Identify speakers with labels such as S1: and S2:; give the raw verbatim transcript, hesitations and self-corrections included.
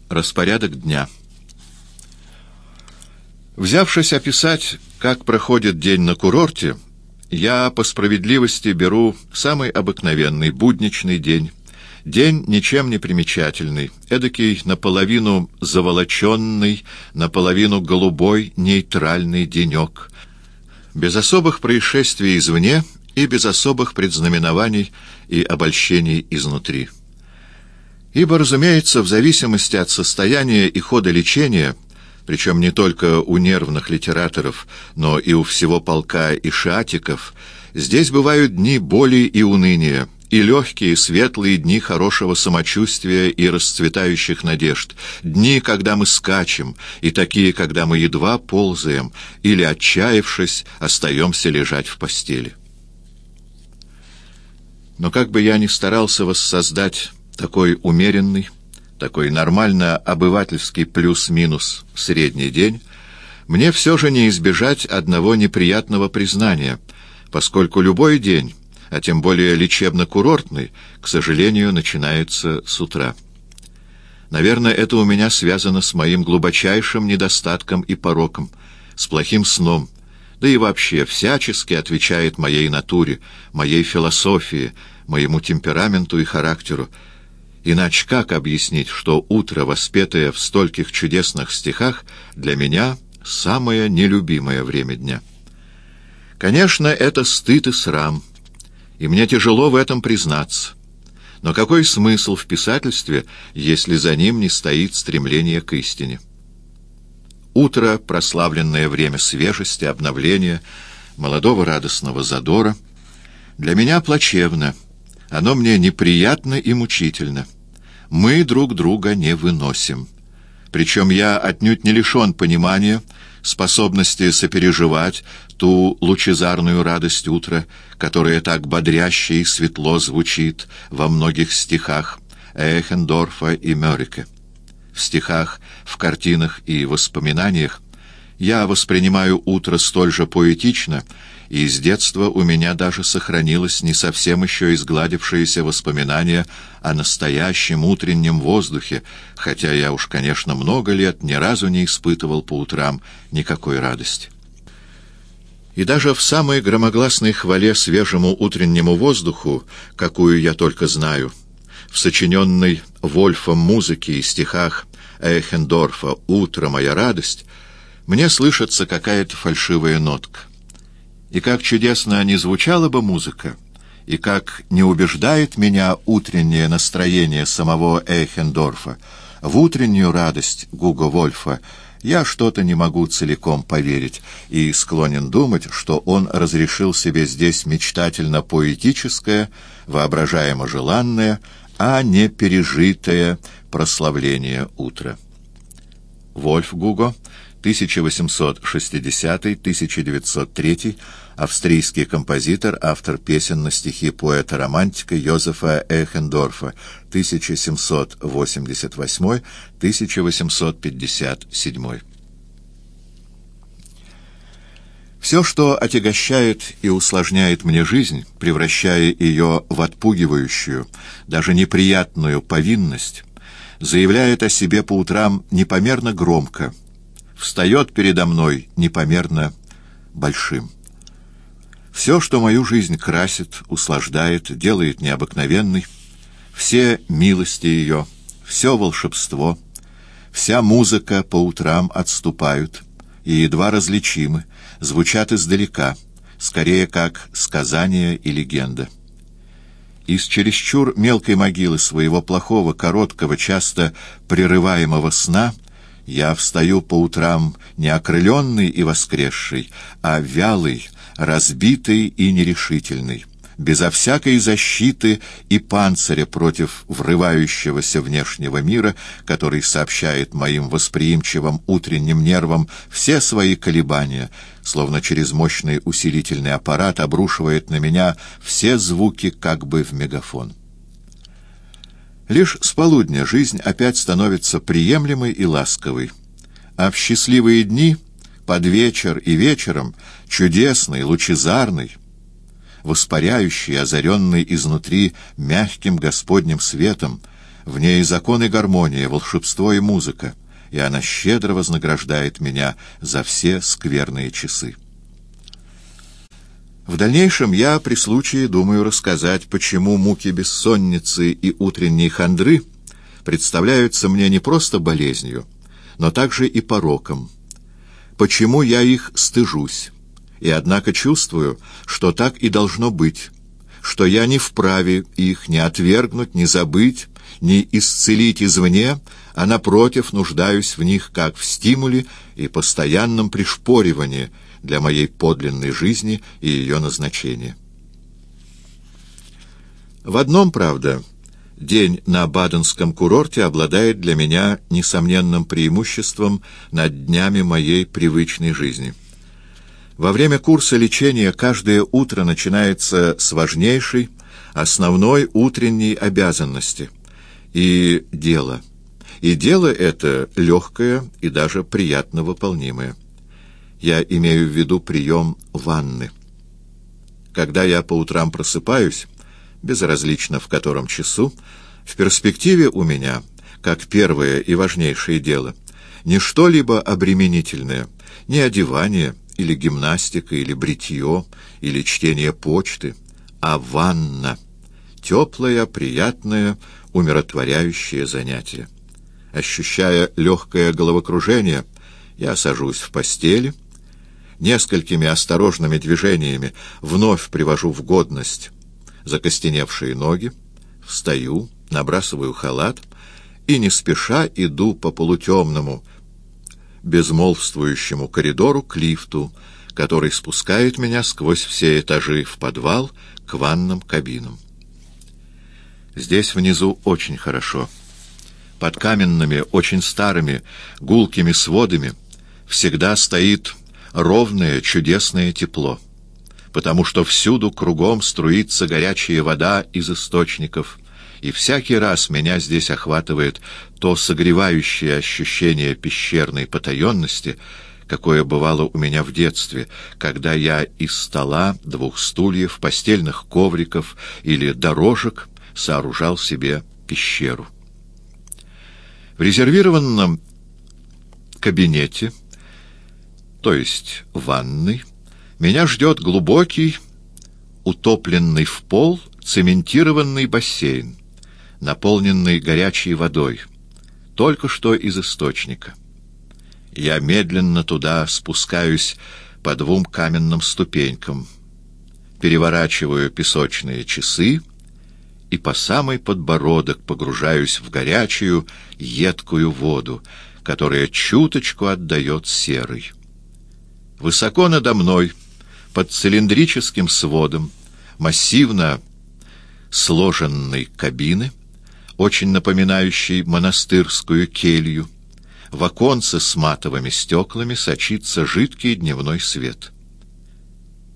S1: Распорядок дня. Взявшись описать, как проходит день на курорте, я по справедливости беру самый обыкновенный будничный день. День ничем не примечательный, эдакий наполовину заволоченный, наполовину голубой нейтральный денек, без особых происшествий извне и без особых предзнаменований и обольщений изнутри. Ибо, разумеется, в зависимости от состояния и хода лечения, причем не только у нервных литераторов, но и у всего полка ишиатиков, здесь бывают дни боли и уныния, и легкие, светлые дни хорошего самочувствия и расцветающих надежд, дни, когда мы скачем, и такие, когда мы едва ползаем, или, отчаявшись, остаемся лежать в постели. Но как бы я ни старался воссоздать такой умеренный, такой нормально обывательский плюс-минус средний день, мне все же не избежать одного неприятного признания, поскольку любой день, а тем более лечебно-курортный, к сожалению, начинается с утра. Наверное, это у меня связано с моим глубочайшим недостатком и пороком, с плохим сном, да и вообще всячески отвечает моей натуре, моей философии, моему темпераменту и характеру. Иначе как объяснить, что утро, воспетое в стольких чудесных стихах, для меня самое нелюбимое время дня? Конечно, это стыд и срам, и мне тяжело в этом признаться. Но какой смысл в писательстве, если за ним не стоит стремление к истине? Утро, прославленное время свежести, обновления, молодого радостного задора, для меня плачевно. Оно мне неприятно и мучительно. Мы друг друга не выносим. Причем я отнюдь не лишен понимания, способности сопереживать ту лучезарную радость утра, которая так бодряще и светло звучит во многих стихах Эйхендорфа и Мёрике. В стихах, в картинах и воспоминаниях я воспринимаю утро столь же поэтично, и с детства у меня даже сохранилось не совсем еще изгладившееся воспоминание о настоящем утреннем воздухе, хотя я уж, конечно, много лет ни разу не испытывал по утрам никакой радости. И даже в самой громогласной хвале свежему утреннему воздуху, какую я только знаю, в сочиненной Вольфом музыке и стихах Эйхендорфа «Утро, моя радость», мне слышится какая-то фальшивая нотка. И как чудесно не звучала бы музыка, и как не убеждает меня утреннее настроение самого Эйхендорфа, в утреннюю радость Гуго Вольфа я что-то не могу целиком поверить и склонен думать, что он разрешил себе здесь мечтательно-поэтическое, воображаемо-желанное, а не пережитое прославление утра. Вольф Гуго, тысяча восемьсот шестидесятый — тысяча девятьсот третий, австрийский композитор, автор песен на стихи поэта-романтика Йозефа Эйхендорфа, тысяча семьсот восемьдесят восьмой — тысяча восемьсот пятьдесят седьмой. Все, что отягощает и усложняет мне жизнь, превращая ее в отпугивающую, даже неприятную повинность, заявляет о себе по утрам непомерно громко, встает передо мной непомерно большим. Все, что мою жизнь красит, услаждает, делает необыкновенной, все милости ее, все волшебство, вся музыка по утрам отступают и едва различимы, звучат издалека, скорее как сказание и легенда. Из чересчур мелкой могилы своего плохого, короткого, часто прерываемого сна я встаю по утрам не окрыленный и воскресший, а вялый, разбитый и нерешительный, безо всякой защиты и панциря против врывающегося внешнего мира, который сообщает моим восприимчивым утренним нервам все свои колебания, словно через мощный усилительный аппарат обрушивает на меня все звуки как бы в мегафон. Лишь с полудня жизнь опять становится приемлемой и ласковой, а в счастливые дни, под вечер и вечером, чудесный, лучезарный, воспаряющий, озаренный изнутри мягким Господним светом, В ней закон и гармония, волшебство и музыка, и она щедро вознаграждает меня за все скверные часы. В дальнейшем я при случае думаю рассказать, почему муки бессонницы и утренней хандры представляются мне не просто болезнью, но также и пороком. Почему я их стыжусь, и однако чувствую, что так и должно быть, что я не вправе их ни отвергнуть, ни забыть, ни исцелить извне, а напротив нуждаюсь в них как в стимуле и постоянном пришпоривании для моей подлинной жизни и ее назначения. В одном, правда, день на Баденском курорте обладает для меня несомненным преимуществом над днями моей привычной жизни. Во время курса лечения каждое утро начинается с важнейшей, основной утренней обязанности и дела. И дело это легкое и даже приятно выполнимое. Я имею в виду прием ванны. Когда я по утрам просыпаюсь, безразлично в котором часу, в перспективе у меня, как первое и важнейшее дело, не что-либо обременительное, не одевание, или гимнастика, или бритье, или чтение почты, а ванна, теплое, приятное, умиротворяющее занятие. Ощущая легкое головокружение, я сажусь в постели, несколькими осторожными движениями вновь привожу в годность закостеневшие ноги, встаю, набрасываю халат и не спеша иду по полутемному, безмолвствующему коридору к лифту, который спускает меня сквозь все этажи в подвал к ванным кабинам. Здесь внизу очень хорошо. Под каменными, очень старыми, гулкими сводами всегда стоит ровное, чудесное тепло, потому что всюду кругом струится горячая вода из источников, и всякий раз меня здесь охватывает то согревающее ощущение пещерной потаенности, какое бывало у меня в детстве, когда я из стола, двух стульев, постельных ковриков или дорожек сооружал себе пещеру. В резервированном кабинете, то есть ванной, меня ждет глубокий, утопленный в пол цементированный бассейн, наполненный горячей водой, только что из источника. Я медленно туда спускаюсь по двум каменным ступенькам, переворачиваю песочные часы и по самый подбородок погружаюсь в горячую, едкую воду, которая чуточку отдает серой. Высоко надо мной, под цилиндрическим сводом, массивно сложенной кабины, очень напоминающей монастырскую келью, в оконце с матовыми стеклами сочится жидкий дневной свет.